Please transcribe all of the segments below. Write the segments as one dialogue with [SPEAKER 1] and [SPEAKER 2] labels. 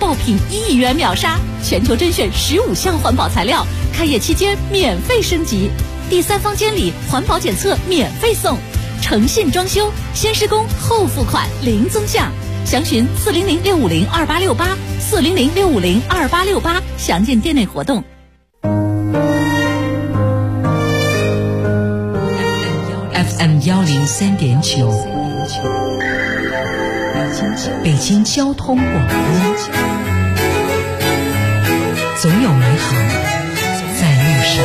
[SPEAKER 1] 爆品1亿元秒杀，全球甄选15项环保材料，开业期间免费升级，第3方监理环保检测免费送，诚信装修，先施工后付款零增项。详询400-650-2868，400-650-2868，详见店内活动。
[SPEAKER 2] FM 103.9，北京交通广播，总有美好在路上。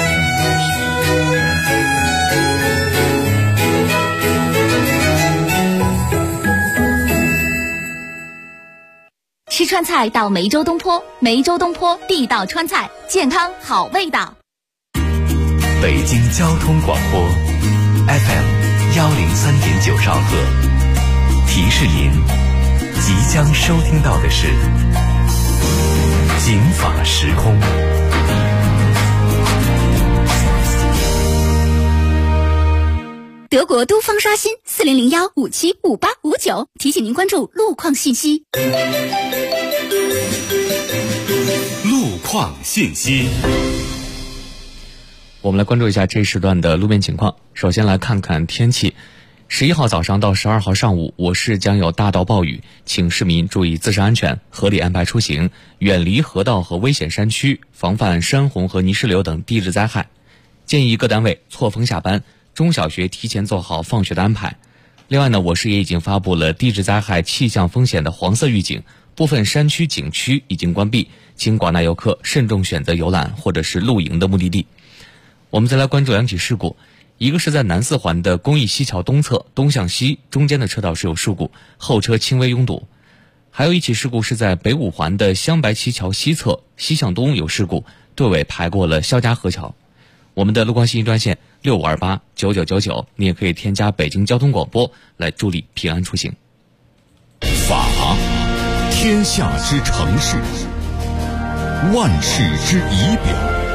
[SPEAKER 1] 吃川菜到梅州东坡，梅州东坡地道川菜，健康好味道。
[SPEAKER 3] 北京交通广播 FM 103.9兆赫，提示您即将收听到的是警法时空。
[SPEAKER 1] 德国都方刷新40015758559，提醒您关注路况信息。
[SPEAKER 3] 路况信息。
[SPEAKER 4] 我们来关注一下这一时段的路面情况。首先来看看天气。11号早上到12号上午，我市将有大到暴雨，请市民注意自身安全，合理安排出行，远离河道和危险山区，防范山洪和泥石流等地质灾害。建议各单位错峰下班，中小学提前做好放学的安排。另外呢，我市也已经发布了地质灾害气象风险的黄色预警，部分山区景区已经关闭，请广大游客慎重选择游览或者是露营的目的地。我们再来关注2起事故，一个是在南4环的公益西桥东侧东向西中间的车道是有事故，后车轻微拥堵。还有一起事故是在北5环的湘白旗桥西侧西向东有事故，队尾排过了肖家河桥。我们的路况信息专线65289999，你也可以添加北京交通广播来助力平安出行。
[SPEAKER 5] 法，天下之城市，万世之仪表。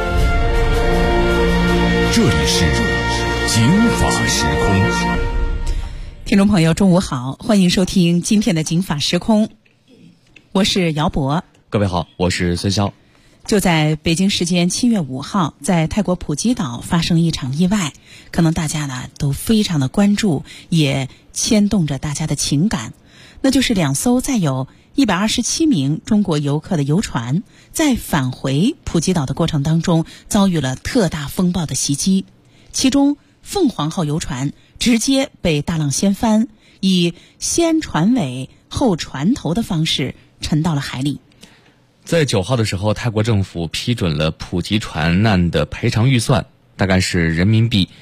[SPEAKER 5] 这里是警法时空。
[SPEAKER 2] 听众朋友中午好，欢迎收听今天的警法时空，我是姚博。
[SPEAKER 4] 各位好，我是孙潇。
[SPEAKER 2] 就在北京时间7月5号，在泰国普吉岛发生了一场意外，可能大家呢都非常的关注，也牵动着大家的情感。那就是2艘载有127名中国游客的游船在返回普吉岛的过程当中遭遇了特大风暴的袭击，其中凤凰号游船直接被大浪掀翻，以先船尾后船头的方式沉到了海里。
[SPEAKER 4] 在9号的时候，泰国政府批准了普吉船难的赔偿预算，大概是人民币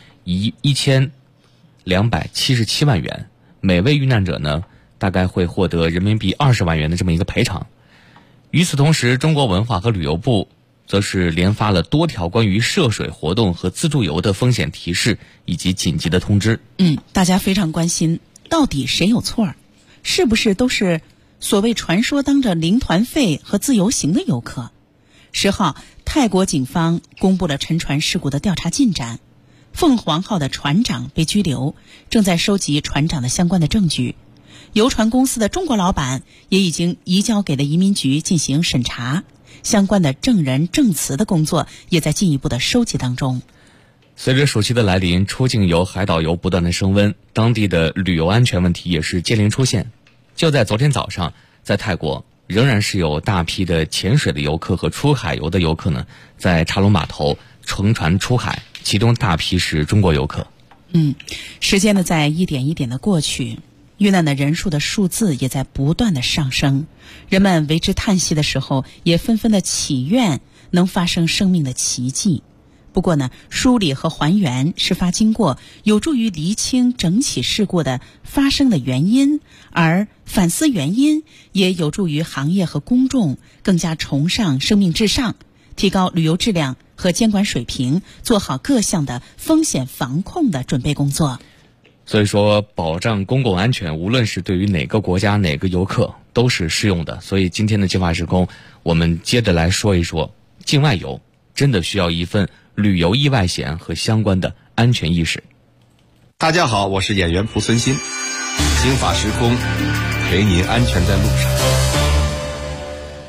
[SPEAKER 4] 1277万元，每位遇难者呢大概会获得人民币20万元的这么一个赔偿。与此同时，中国文化和旅游部则是连发了多条关于涉水活动和自助游的风险提示以及紧急的通知。
[SPEAKER 2] 大家非常关心，到底谁有错？是不是都是所谓传说当着零团费和自由行的游客？10号，泰国警方公布了沉船事故的调查进展，凤凰号的船长被拘留，正在收集船长的相关的证据。游船公司的中国老板也已经移交给了移民局进行审查，相关的证人证词的工作也在进一步的收集当中。
[SPEAKER 4] 随着暑期的来临，出境游、海岛游不断的升温，当地的旅游安全问题也是接连出现。就在昨天早上，在泰国仍然是有大批的潜水的游客和出海游的游客呢，在茶龙码头乘船出海，其中大批是中国游客。
[SPEAKER 2] 时间呢在一点一点的过去，遇难的人数的数字也在不断的上升，人们为之叹息的时候，也纷纷的祈愿能发生生命的奇迹。不过呢，梳理和还原事发经过，有助于厘清整起事故的发生的原因，而反思原因也有助于行业和公众更加崇尚生命至上，提高旅游质量和监管水平，做好各项的风险防控的准备工作。
[SPEAKER 4] 所以说，保障公共安全，无论是对于哪个国家哪个游客都是适用的。所以今天的警法时空，我们接着来说一说，境外游真的需要一份旅游意外险和相关的安全意识。
[SPEAKER 6] 大家好，我是演员蒲存昕，警法时空，陪您安全在路上。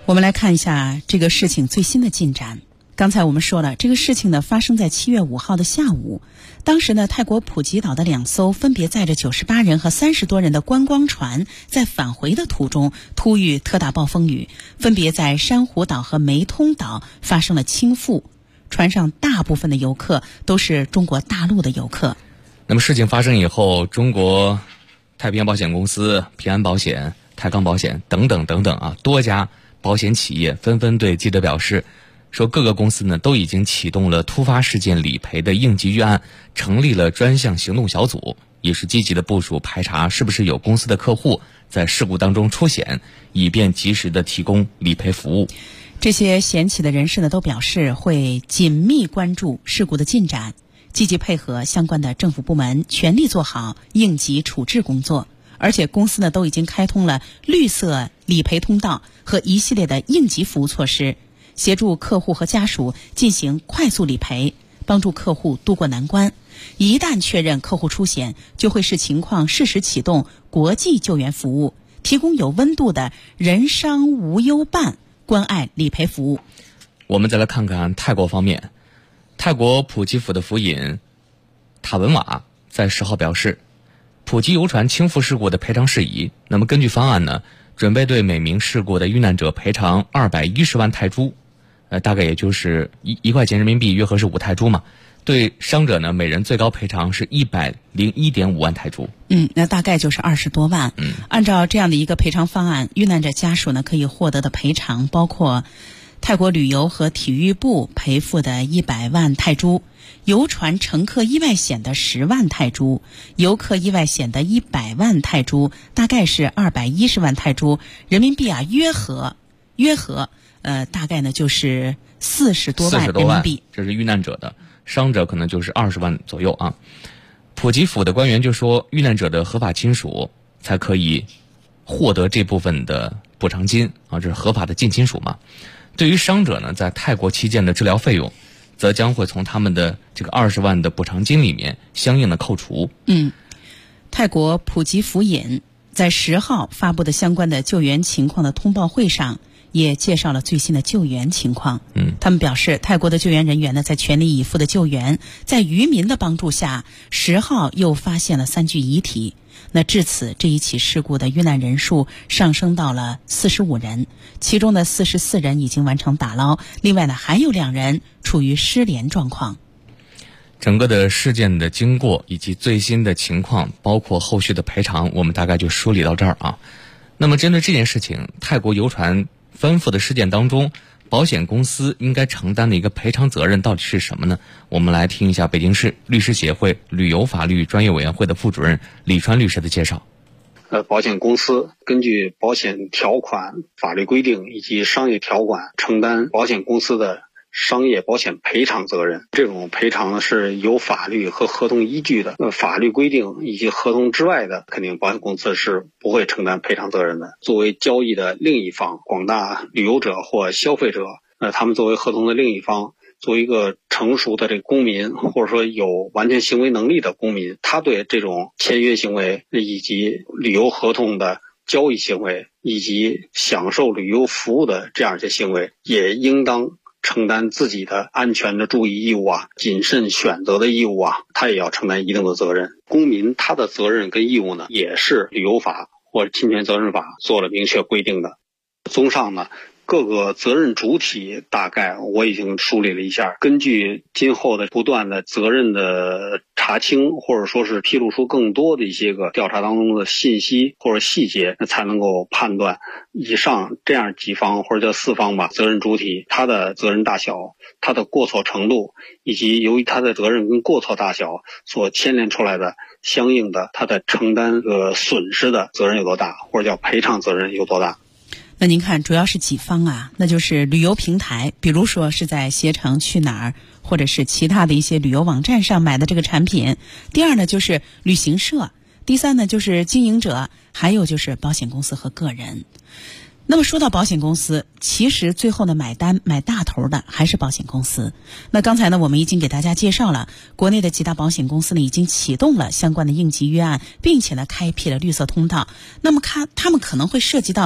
[SPEAKER 2] 我们来看一下这个事情最新的进展。刚才我们说了，这个事情呢发生在7月5号的下午。当时呢，泰国普吉岛的2艘分别载着98人和30多人的观光船，在返回的途中突遇特大暴风雨，分别在珊瑚岛和梅通岛发生了倾覆。船上大部分的游客都是中国大陆的游客。
[SPEAKER 4] 那么事情发生以后，中国太平洋保险公司、平安保险、泰康保险等等等等啊，多家保险企业纷纷对记者表示，说各个公司呢都已经启动了突发事件理赔的应急预案，成立了专项行动小组，也是积极的部署排查是不是有公司的客户在事故当中出险，以便及时的提供理赔服务。
[SPEAKER 2] 这些险企的人士呢都表示会紧密关注事故的进展，积极配合相关的政府部门，全力做好应急处置工作。而且公司呢都已经开通了绿色理赔通道和一系列的应急服务措施，协助客户和家属进行快速理赔，帮助客户渡过难关。一旦确认客户出险，就会视情况适时启动国际救援服务，提供有温度的人伤无忧办关爱理赔服务。
[SPEAKER 4] 我们再来看看泰国方面，泰国普吉府的府尹塔文瓦在10号表示，普吉游船倾覆事故的赔偿事宜，那么根据方案呢，准备对每名事故的遇难者赔偿210万泰铢，大概也就是1块钱人民币，约合是5泰铢嘛。对伤者呢，每人最高赔偿是101.5万泰铢。
[SPEAKER 2] 那大概就是20多万。按照这样的一个赔偿方案，遇难者家属呢可以获得的赔偿包括泰国旅游和体育部赔付的100万泰铢，游船乘客意外险的10万泰铢，游客意外险的100万泰铢，大概是210万泰铢人民币啊，约合大概呢就是40多万人民币。
[SPEAKER 4] 这是遇难者的，伤者可能就是20万左右啊。普吉府的官员就说，遇难者的合法亲属才可以获得这部分的补偿金啊，这是合法的近亲属嘛。对于伤者呢，在泰国期间的治疗费用，则将会从他们的这个20万的补偿金里面相应的扣除。
[SPEAKER 2] 泰国普吉府尹在10号发布的相关的救援情况的通报会上，也介绍了最新的救援情况。他们表示，泰国的救援人员呢在全力以赴的救援，在渔民的帮助下，10号又发现了3具遗体。那至此，这一起事故的遇难人数上升到了45人，其中的44人已经完成打捞，另外呢还有2人处于失联状况。
[SPEAKER 4] 整个的事件的经过以及最新的情况，包括后续的赔偿，我们大概就梳理到这儿啊。那么针对这件事情，泰国游船翻覆的事件当中，保险公司应该承担的一个赔偿责任到底是什么呢？我们来听一下北京市律师协会旅游法律专业委员会的副主任李川律师的介绍。
[SPEAKER 7] 保险公司根据保险条款、法律规定以及商业条款承担保险公司的商业保险赔偿责任。这种赔偿呢是有法律和合同依据的，法律规定以及合同之外的，肯定保险公司是不会承担赔偿责任的。作为交易的另一方，广大旅游者或消费者，他们作为合同的另一方，作为一个成熟的这个公民，或者说有完全行为能力的公民，他对这种签约行为以及旅游合同的交易行为以及享受旅游服务的这样一些行为，也应当承担自己的安全的注意义务啊，谨慎选择的义务啊，他也要承担一定的责任。公民他的责任跟义务呢，也是旅游法或者侵权责任法做了明确规定的。综上呢，各个责任主体大概我已经梳理了一下，根据今后的不断的责任的查清，或者说是披露出更多的一些个调查当中的信息或者细节，才能够判断以上这样几方或者叫4方吧，责任主体他的责任大小、他的过错程度，以及由于他的责任跟过错大小所牵连出来的相应的他的承担损失的责任有多大，或者叫赔偿责任有多大。
[SPEAKER 2] 那您看主要是几方啊？那就是旅游平台，比如说是在携程去哪儿或者是其他的一些旅游网站上买的这个产品。第二呢就是旅行社，第三呢就是经营者，还有就是保险公司和个人。那么说到保险公司，其实最后呢买大头的还是保险公司。那刚才呢我们已经给大家介绍了，国内的几大保险公司呢已经启动了相关的应急预案，并且呢开辟了绿色通道。那么他们可能会涉及到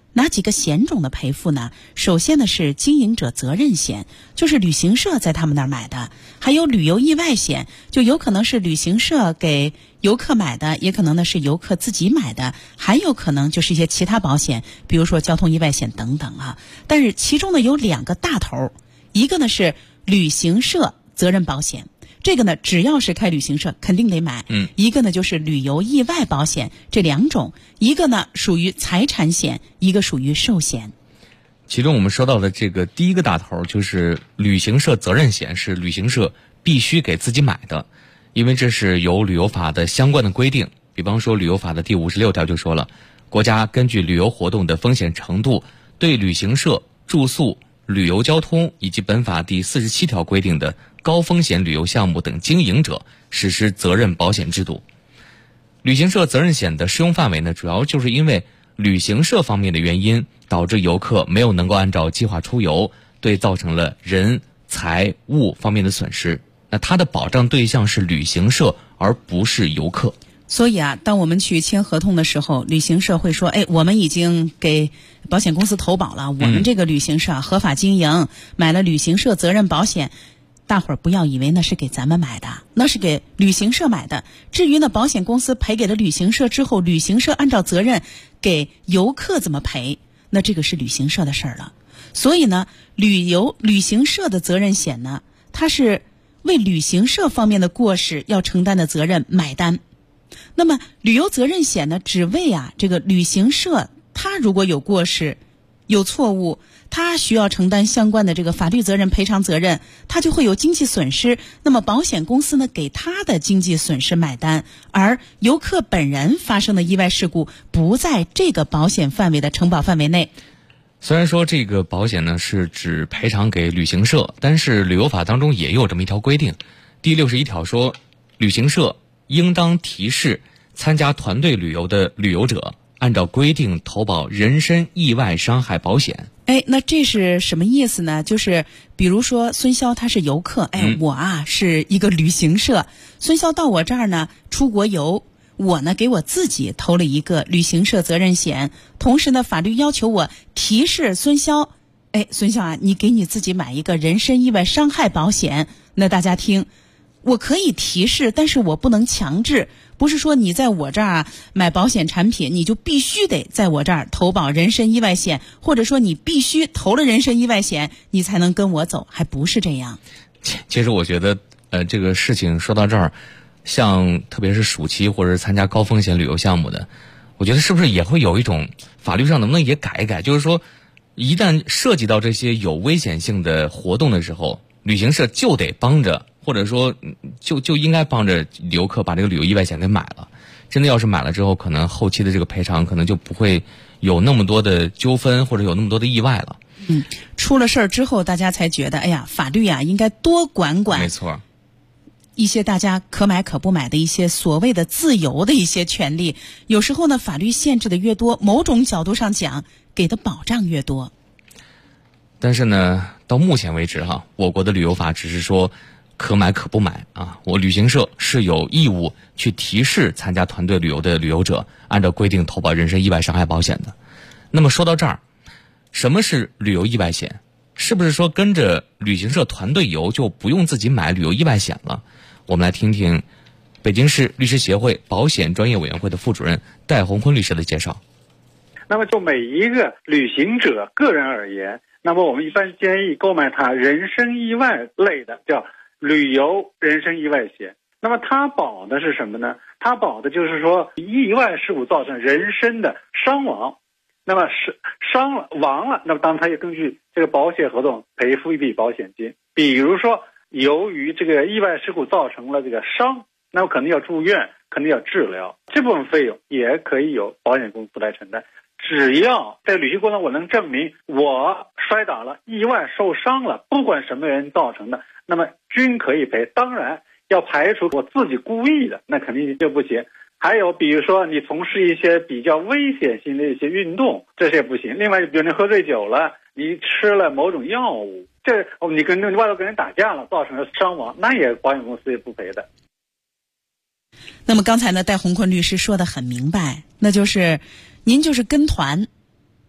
[SPEAKER 2] 哪几个险种的赔付呢？首先呢是经营者责任险，就是旅行社在他们那儿买的；还有旅游意外险，就有可能是旅行社给游客买的，也可能呢是游客自己买的，还有可能就是一些其他保险，比如说交通意外险等等啊。但是其中呢有2个大头，一个呢是旅行社责任保险，这个呢只要是开旅行社肯定得买。一个呢就是旅游意外保险，这2种，一个呢属于财产险，一个属于寿险。
[SPEAKER 4] 其中我们说到的这个第一个大头就是旅行社责任险，是旅行社必须给自己买的，因为这是有旅游法的相关的规定。比方说旅游法的第56条就说了，国家根据旅游活动的风险程度，对旅行社、住宿、旅游交通以及本法第47条规定的高风险旅游项目等经营者实施责任保险制度。旅行社责任险的适用范围呢，主要就是因为旅行社方面的原因导致游客没有能够按照计划出游，对造成了人、财、物方面的损失，那它的保障对象是旅行社而不是游客。
[SPEAKER 2] 所以啊，当我们去签合同的时候，旅行社会说，我们已经给保险公司投保了，我们这个旅行社合法经营，买了旅行社责任保险。大伙儿不要以为那是给咱们买的，那是给旅行社买的。至于呢，保险公司赔给了旅行社之后，旅行社按照责任给游客怎么赔，那这个是旅行社的事儿了。所以呢，旅行社的责任险呢，它是为旅行社方面的过失要承担的责任买单。那么旅游责任险呢，只为这个旅行社，他如果有过失、有错误，他需要承担相关的这个法律责任、赔偿责任，他就会有经济损失。那么保险公司呢，给他的经济损失买单，而游客本人发生的意外事故不在这个保险范围的承保范围内。
[SPEAKER 4] 虽然说这个保险呢是只赔偿给旅行社，但是旅游法当中也有这么一条规定，第61条说，旅行社应当提示参加团队旅游的旅游者按照规定投保人身意外伤害保险。
[SPEAKER 2] 那这是什么意思呢？就是比如说孙潇他是游客，我是一个旅行社，孙潇到我这儿呢出国游，我呢给我自己投了一个旅行社责任险，同时呢法律要求我提示孙潇，孙潇你给你自己买一个人身意外伤害保险。那大家听，我可以提示，但是我不能强制，不是说你在我这儿买保险产品，你就必须得在我这儿投保人身意外险，或者说你必须投了人身意外险，你才能跟我走，还不是这样。
[SPEAKER 4] 其实我觉得，这个事情说到这儿，像特别是暑期或者是参加高风险旅游项目的，我觉得是不是也会有一种法律上能不能也改一改，就是说，一旦涉及到这些有危险性的活动的时候，旅行社就得帮着。或者说就应该帮着游客把这个旅游意外险给买了。真的要是买了之后，可能后期的这个赔偿可能就不会有那么多的纠纷，或者有那么多的意外了。
[SPEAKER 2] 出了事儿之后，大家才觉得，法律应该多管管。
[SPEAKER 4] 没错。
[SPEAKER 2] 一些大家可买可不买的一些所谓的自由的一些权利，有时候呢，法律限制的越多，某种角度上讲，给的保障越多。
[SPEAKER 4] 但是呢，到目前为止我国的旅游法只是说可买可不买我旅行社是有义务去提示参加团队旅游的旅游者按照规定投保人身意外伤害保险的。那么说到这儿，什么是旅游意外险？是不是说跟着旅行社团队游就不用自己买旅游意外险了？我们来听听北京市律师协会保险专业委员会的副主任戴洪坤律师的介绍。
[SPEAKER 8] 那么就每一个旅行者个人而言，那么我们一般建议购买他人身意外类的叫旅游人身意外险。那么它保的是什么呢？它保的就是说意外事故造成人身的伤亡，那么是伤了亡了，那么当然它也根据这个保险合同赔付一笔保险金。比如说由于这个意外事故造成了这个伤，那么可能要住院，可能要治疗，这部分费用也可以由保险公司来承担。只要在旅行过程中我能证明我摔倒了，意外受伤了，不管什么原因造成的，那么均可以赔。当然要排除我自己故意的，那肯定就不行。还有比如说你从事一些比较危险性的一些运动，这些不行。另外比如你喝醉酒了，你吃了某种药物，你外头跟人打架了，造成了伤亡，那也保险公司也不赔的。
[SPEAKER 2] 那么刚才呢，戴洪坤律师说得很明白，那就是您就是跟团，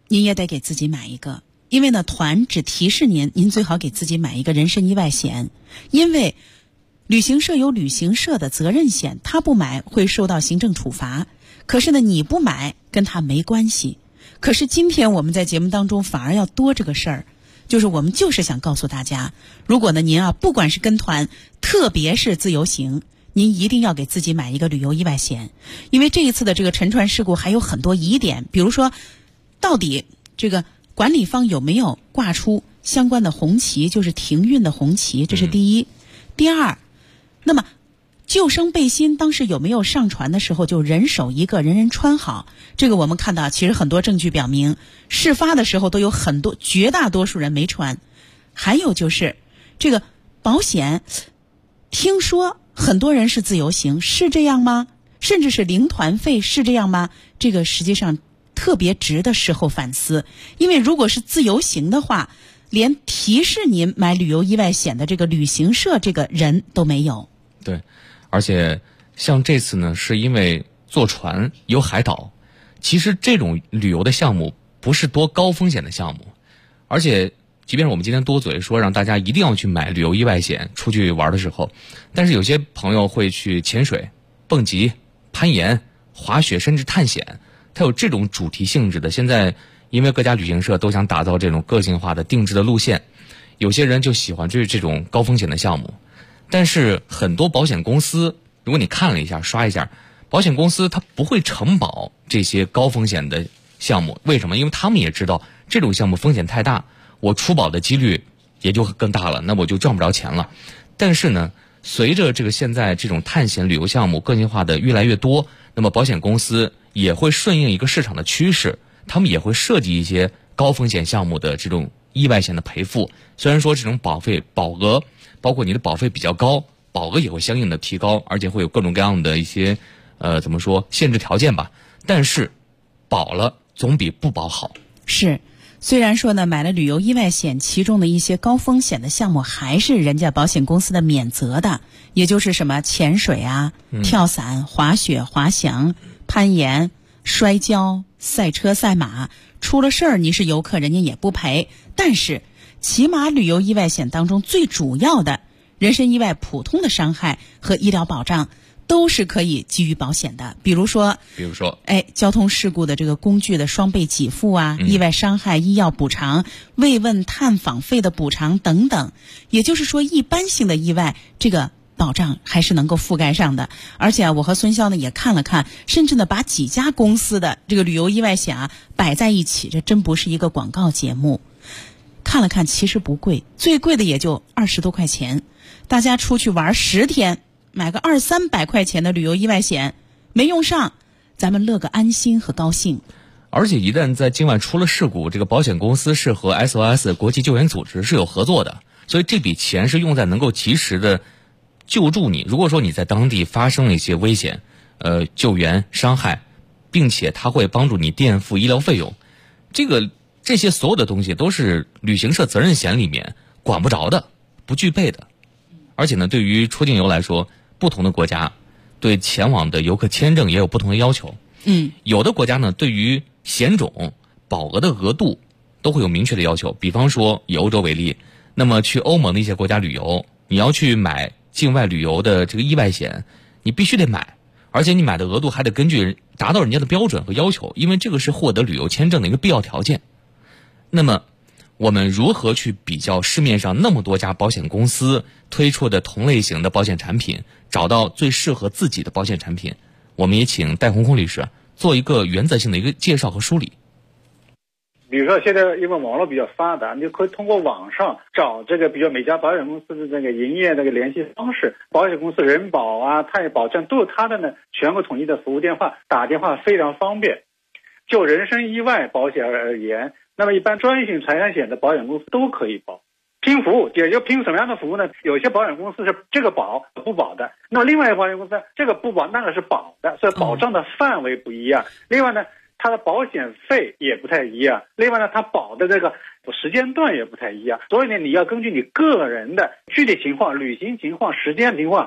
[SPEAKER 2] 您也得给自己买一个。因为呢，团只提示您最好给自己买一个人身意外险，因为旅行社有旅行社的责任险，他不买会受到行政处罚，可是呢，你不买跟他没关系。可是今天我们在节目当中反而要多这个事儿，就是我们就是想告诉大家，如果呢您不管是跟团，特别是自由行，您一定要给自己买一个旅游意外险，因为这一次的这个沉船事故还有很多疑点，比如说到底这个管理方有没有挂出相关的红旗，就是停运的红旗，这是第一。第二，那么救生背心当时有没有上船的时候就人手一个，人人穿好？这个我们看到其实很多证据表明，事发的时候都有绝大多数人没穿。还有就是这个保险，听说很多人是自由行，是这样吗？甚至是零团费，是这样吗？这个实际上特别值得事后反思，因为如果是自由行的话，连提示您买旅游意外险的这个旅行社这个人都没有。
[SPEAKER 4] 对，而且像这次呢，是因为坐船有海岛，其实这种旅游的项目不是多高风险的项目，而且即便是我们今天多嘴说让大家一定要去买旅游意外险出去玩的时候，但是有些朋友会去潜水、蹦极、攀岩、滑雪，甚至探险，它有这种主题性质的。现在因为各家旅行社都想打造这种个性化的定制的路线，有些人就喜欢这种高风险的项目。但是很多保险公司，如果你看了一下刷一下，保险公司它不会承保这些高风险的项目。为什么？因为他们也知道这种项目风险太大，我出保的几率也就更大了，那我就赚不着钱了。但是呢，随着这个现在这种探险旅游项目个性化的越来越多，那么保险公司也会顺应一个市场的趋势，他们也会设计一些高风险项目的这种意外险的赔付。虽然说这种保额包括你的保费比较高，保额也会相应的提高，而且会有各种各样的一些限制条件吧，但是保了总比不保好。
[SPEAKER 2] 是，虽然说呢买了旅游意外险，其中的一些高风险的项目还是人家保险公司的免责的，也就是什么潜水啊、跳伞、滑雪、滑翔、攀岩、摔跤、赛车、赛马，出了事儿你是游客人家也不赔。但是起码旅游意外险当中最主要的人身意外普通的伤害和医疗保障都是可以给予保险的。比如说交通事故的这个工具的双倍给付啊，意外伤害医药补偿、慰问探访费的补偿等等。也就是说一般性的意外这个保障还是能够覆盖上的。而且我和孙潇呢也看了看，甚至呢把几家公司的这个旅游意外险摆在一起，这真不是一个广告节目。看了看其实不贵，最贵的也就20多块钱。大家出去玩10天，买个200-300块钱的旅游意外险没用上，咱们乐个安心和高兴。
[SPEAKER 4] 而且一旦在境外出了事故，这个保险公司是和 SOS 国际救援组织是有合作的，所以这笔钱是用在能够及时的救助你。如果说你在当地发生了一些危险、救援、伤害，并且它会帮助你垫付医疗费用，这些所有的东西都是旅行社责任险里面管不着的、不具备的。而且呢，对于出境游来说，不同的国家对前往的游客签证也有不同的要求。有的国家呢，对于险种、保额的额度都会有明确的要求。比方说以欧洲为例，那么去欧盟的一些国家旅游，你要去买境外旅游的这个意外险，你必须得买，而且你买的额度还得根据达到人家的标准和要求，因为这个是获得旅游签证的一个必要条件。那么我们如何去比较市面上那么多家保险公司推出的同类型的保险产品，找到最适合自己的保险产品？我们也请戴红红律师做一个原则性的一个介绍和梳理。
[SPEAKER 8] 比如说现在因为网络比较发达，你就可以通过网上找这个比如每家保险公司的这个营业这个联系方式，保险公司人保啊、太保证都有它的呢全国统一的服务电话，打电话非常方便。就人身意外保险而言，那么一般专业性财产险的保险公司都可以保。拼服务也就拼什么样的服务呢？有些保险公司是这个保不保的，那么另外一个保险公司这个不保那个是保的，所以保障的范围不一样。另外呢，它的保险费也不太一样，另外呢，它保的这个时间段也不太一样。所以呢，你要根据你个人的具体情况、旅行情况、时间情况，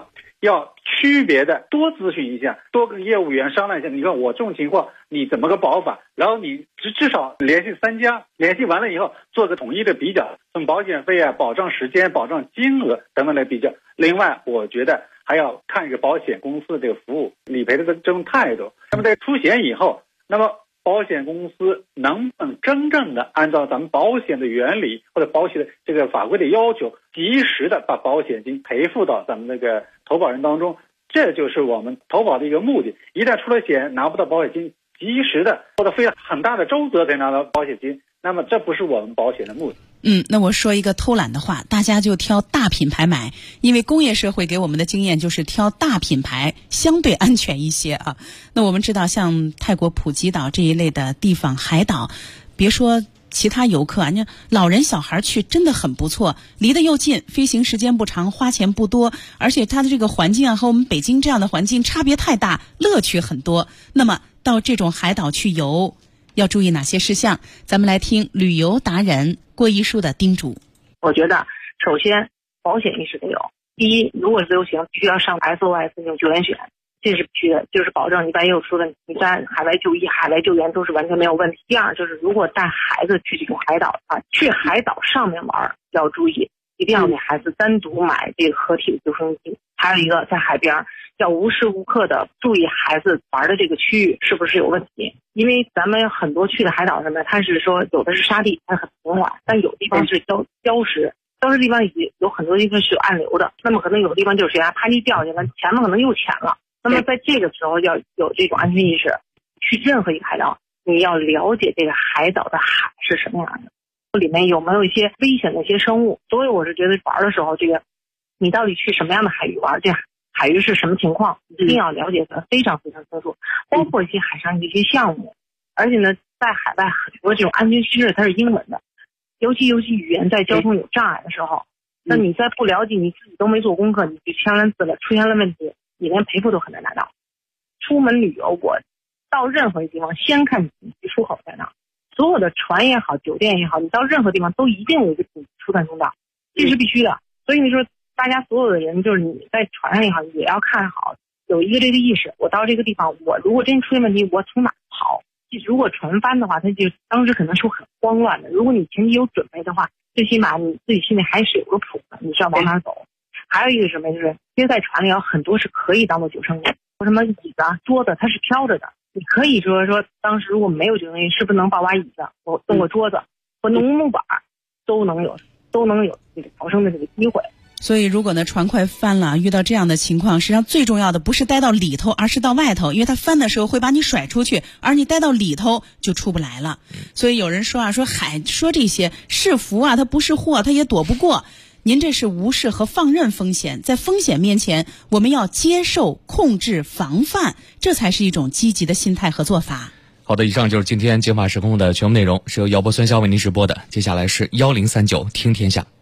[SPEAKER 8] 要区别的多咨询一下，多跟业务员商量一下，你看我这种情况你怎么个保法，然后你至少联系3家，联系完了以后做个统一的比较，从保险费啊、保障时间、保障金额等等来比较。另外我觉得还要看一个保险公司这个服务理赔的这种态度。那么在出险以后，那么保险公司能不能真正的按照咱们保险的原理或者保险的这个法规的要求，及时的把保险金赔付到咱们那个投保人当中，这就是我们投保的一个目的。一旦出了险拿不到保险金，及时的或者费了很大的周折才拿到保险金，那么这不是我们保险的目的。
[SPEAKER 2] 那我说一个偷懒的话，大家就挑大品牌买，因为工业社会给我们的经验就是挑大品牌相对安全一些啊。那我们知道像泰国普吉岛这一类的地方海岛，别说其他游客，你老人小孩去真的很不错，离得又近，飞行时间不长，花钱不多，而且它的这个环境啊和我们北京这样的环境差别太大，乐趣很多。那么到这种海岛去游要注意哪些事项？咱们来听旅游达人郭一书的叮嘱。
[SPEAKER 9] 我觉得首先保险意识得有。第一，如果自由行必须要上 SOS 那种救援险，这是必须的，就是保证你万一有出问题，你在海外就医、海外救援都是完全没有问题。第二，就是如果带孩子去这种海岛啊，去海岛上面玩要注意，一定要给孩子单独买这个合体的救生衣。还有一个在海边要无时无刻的注意孩子玩的这个区域是不是有问题，因为咱们很多去的海岛上面，它是说有的是沙地，它很平缓，但有的地方是礁石，礁石地方有很多地方是有暗流的，那么可能有的地方就是谁啪叽掉下来，前面可能又浅了。那么在这个时候要有这种安全意识，去任何一个海岛，你要了解这个海岛的海是什么样的，里面有没有一些危险的一些生物。所以我是觉得玩的时候，这个你到底去什么样的海域玩，这海域是什么情况，一定要了解的非常非常清楚，包括一些海上的一些项目。而且呢，在海外很多这种安全须知它是英文的，尤其语言在交通有障碍的时候，那你在不了解，你自己都没做功课，你去签完字了，出现了问题，你连赔付都很难拿到。出门旅游，我到任何地方先看紧急出口在哪，所有的船也好，酒店也好，你到任何地方都一定有一个紧急出站通道，这是必须的。所以你说大家所有的人，就是你在船上也好，也要看好，有一个这个意识，我到这个地方，我如果真出现问题，我从哪跑？如果船翻的话，它就当时可能是很慌乱的。如果你前期有准备的话，最起码你自己心里还是有个谱的，你是要往哪走。还有一个什么，就是其实在船里有很多是可以当做救生衣，什么椅子啊、桌子，它是飘着的。你可以说当时如果没有救生衣，是不是能抱把椅子，我弄个桌子，或弄木板，都能有这个逃生的这个机会。
[SPEAKER 2] 所以如果呢船快翻了，遇到这样的情况，实际上最重要的不是待到里头，而是到外头，因为它翻的时候会把你甩出去，而你待到里头就出不来了。所以有人说说这些是福啊，它不是祸，它也躲不过。您这是无视和放任风险，在风险面前，我们要接受、控制、防范，这才是一种积极的心态和做法。
[SPEAKER 4] 好的，以上就是今天警法时空的全部内容，是由姚波、孙潇为您直播的。接下来是1039听天下。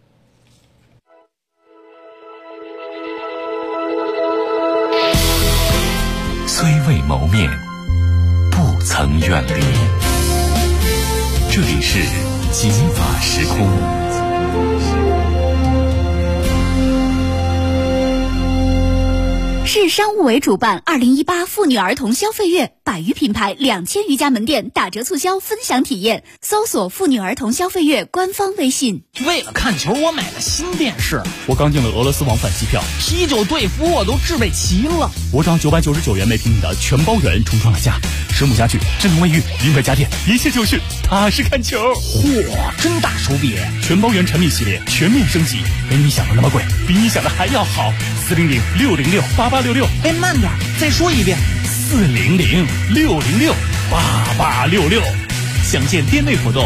[SPEAKER 3] 虽未谋面，不曾远离。这里是警法时空。
[SPEAKER 1] 市商务委主办2018妇女儿童消费月，100余品牌2000余家门店打折促销分享体验，搜索妇女儿童消费月官方微信。
[SPEAKER 10] 为了看球，我买了新电视，我刚订了俄罗斯往返机票，啤酒队服我都置备齐了。我找999元每平米的全包圆重装了家，实木家具、智能卫浴、云白家电，一切就是踏实看球。嚯，真大手笔！全包圆产品系列全面升级，没你想的那么贵，比你想的还要好。400-606-8866，哎，慢点，再说一遍，400-606-8866，详见店内活动。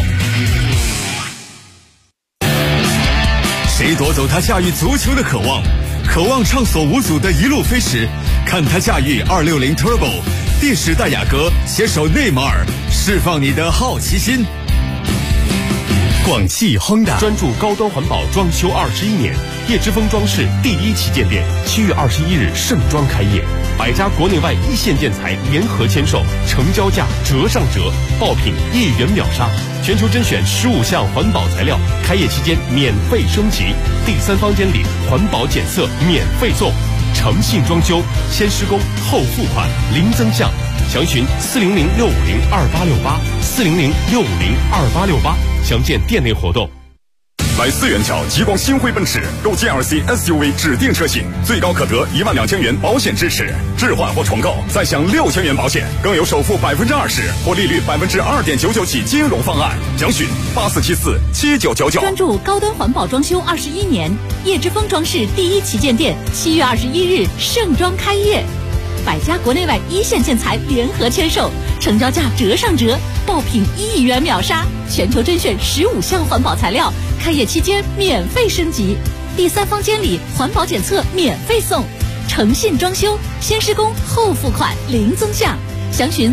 [SPEAKER 5] 谁夺走他驾驭足球的渴望？渴望畅所无阻的一路飞驰，看他驾驭260 Turbo， 帝驶戴雅阁携手内马尔，释放你的好奇心。广汽 Honda
[SPEAKER 11] 专注高端环保装修21年，叶之峰装饰第一旗舰店7月21日盛装开业，100家国内外一线建材联合签售，成交价折上折，爆品1元秒杀，全球甄选15项环保材料，开业期间免费升级，第3方监理环保检测免费送。 诚信装修，先施工后付款，零增项。详询400-650-2868，400-650-2868，详见店内活动。
[SPEAKER 12] 来4元桥极光星辉奔驰购 GLC SUV 指定车型，最高可得12000元保险支持，置换或重购再享6000元保险，更有首付20%或利率2.99%起金融方案。详询84747999。
[SPEAKER 1] 专注高端环保装修21年，叶之峰装饰第1旗舰店7月21日盛装开业，100家国内外一线建材联合签售，成交价折上折，爆品1亿元秒杀，全球甄选15项环保材料，开业期间免费升级，第3方监理环保检测免费送，诚信装修，先施工后付款，零增项。详询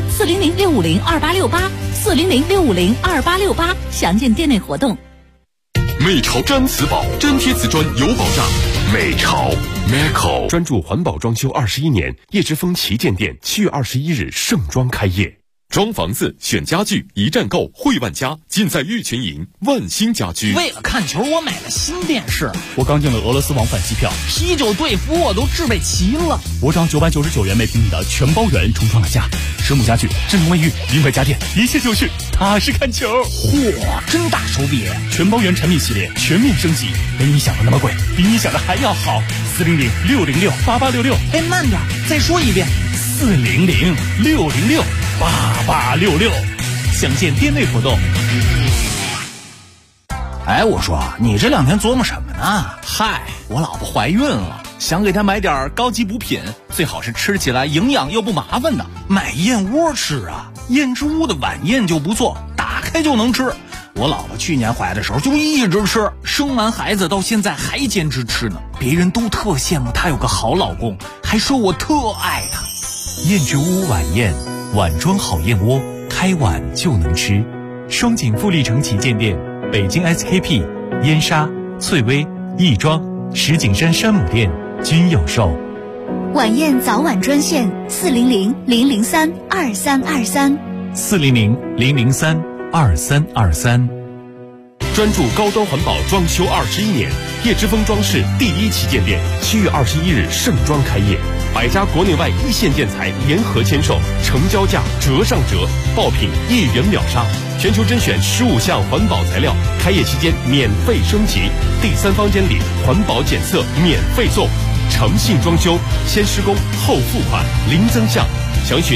[SPEAKER 1] 400-650-2868，400-650-2868，详见店内活动。
[SPEAKER 12] 美潮粘瓷宝，粘贴瓷砖有保障。美潮 Meco
[SPEAKER 11] 专注环保装修21年，叶之峰旗舰店7月21日盛装开业。
[SPEAKER 12] 装房子选家具，一站购汇万家，尽在玉群营万兴家居。
[SPEAKER 10] 为了看球，我买了新电视。我刚订了俄罗斯往返机票，啤酒对服我都置备齐了。我找999元每平米的全包圆重创了家，实木家具、智能卫浴、名牌家电，一切就绪，踏实看球。嚯，真大手笔！全包圆产品系列全面升级，没你想的那么贵，比你想的还要好。400-606-8866。哎，慢点，再说一遍。400-606-8866，详见店内活动。
[SPEAKER 13] 哎，我说你这2天琢磨什么呢？
[SPEAKER 10] 嗨，我老婆怀孕了，想给她买点高级补品，最好是吃起来营养又不麻烦的。买燕窝吃啊，燕之屋的晚宴就不错，打开就能吃。我老婆去年怀的时候就一直吃，生完孩子到现在还坚持吃呢。别人都特羡慕她有个好老公，还说我特爱她。
[SPEAKER 3] 燕之屋晚宴，碗装好燕窝，开碗就能吃。双井富力城旗舰店，北京 SKP、燕莎、翠微、亦庄、石景山山姆店均有售。
[SPEAKER 14] 晚宴早晚专线400-003-2323。
[SPEAKER 3] 400-003-2323。
[SPEAKER 11] 专注高端环保装修21年，叶之峰装饰第1旗舰店7月21日盛装开业，100家国内外一线建材联合签售，成交价折上折，爆品1亿元秒杀，全球甄选15项环保材料，开业期间免费升级，第3方监理环保检测免费送，诚信装修，先施工后付款，零增项。详询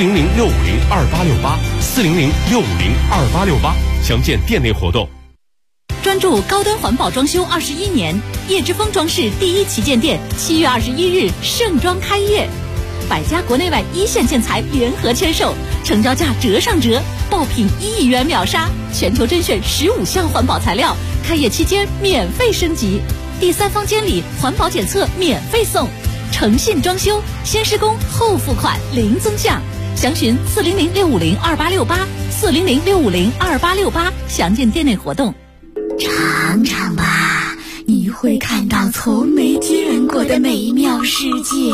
[SPEAKER 11] 400-650-2868，400-650-2868，详见店内活动。
[SPEAKER 1] 专注高端环保装修21年，叶之峰装饰第1旗舰店7月21日盛装开业，100家国内外一线建材联合签售，成交价折上折，爆品1亿元秒杀，全球甄选15项环保材料，开业期间免费升级，第3方监理环保检测免费送，诚信装修，先施工后付款，零增项。详询400-650-2868，400-650-2868，详见店内活动。
[SPEAKER 14] 尝尝吧，你会看到从没见过的美妙世界。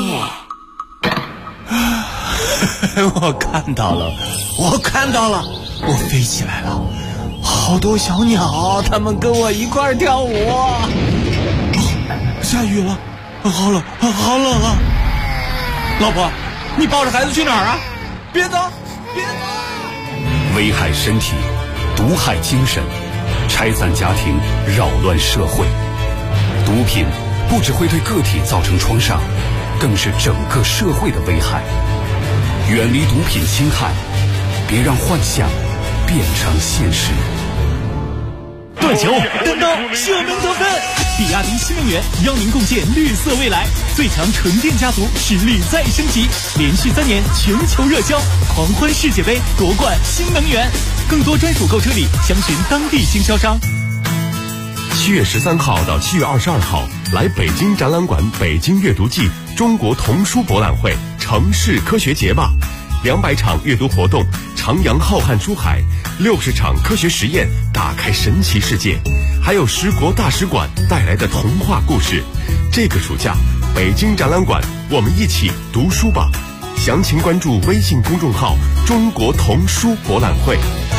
[SPEAKER 10] 我看到了，我飞起来了，好多小鸟，它们跟我一块儿跳舞。下雨了，好冷啊！老婆，你抱着孩子去哪儿啊？别走！
[SPEAKER 12] 危害身体，毒害精神，拆散家庭，扰乱社会。毒品不只会对个体造成创伤，更是整个社会的危害。远离毒品侵害，别让幻想变成现实。
[SPEAKER 10] 断球、单刀、射门得分，比亚迪新能源邀您共建绿色未来，最强纯电家族实力再升级，连续3年全球热销，狂欢世界杯夺冠新能源，更多专属购车礼详询当地经销商。
[SPEAKER 11] 7月13号到7月22号，来北京展览馆北京阅读季中国童书博览会城市科学节吧，200场阅读活动，徜徉浩瀚书海，60场科学实验，打开神奇世界，还有10国大使馆带来的童话故事。这个暑假，北京展览馆，我们一起读书吧！详情关注微信公众号“中国童书博览会”。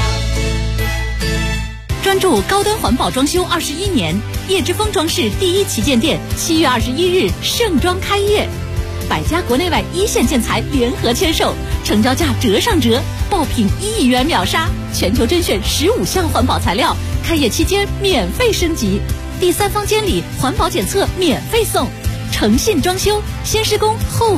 [SPEAKER 1] 专注高端环保装修21年，叶之峰装饰第1旗舰店7月21日盛装开业 100家国内外一线建材联合牵手，成交价折上折，爆品1亿元秒杀，全球甄选15项环保材料，开业期间免费升级，第3方监理环保检测免费送，诚信装修，先施工后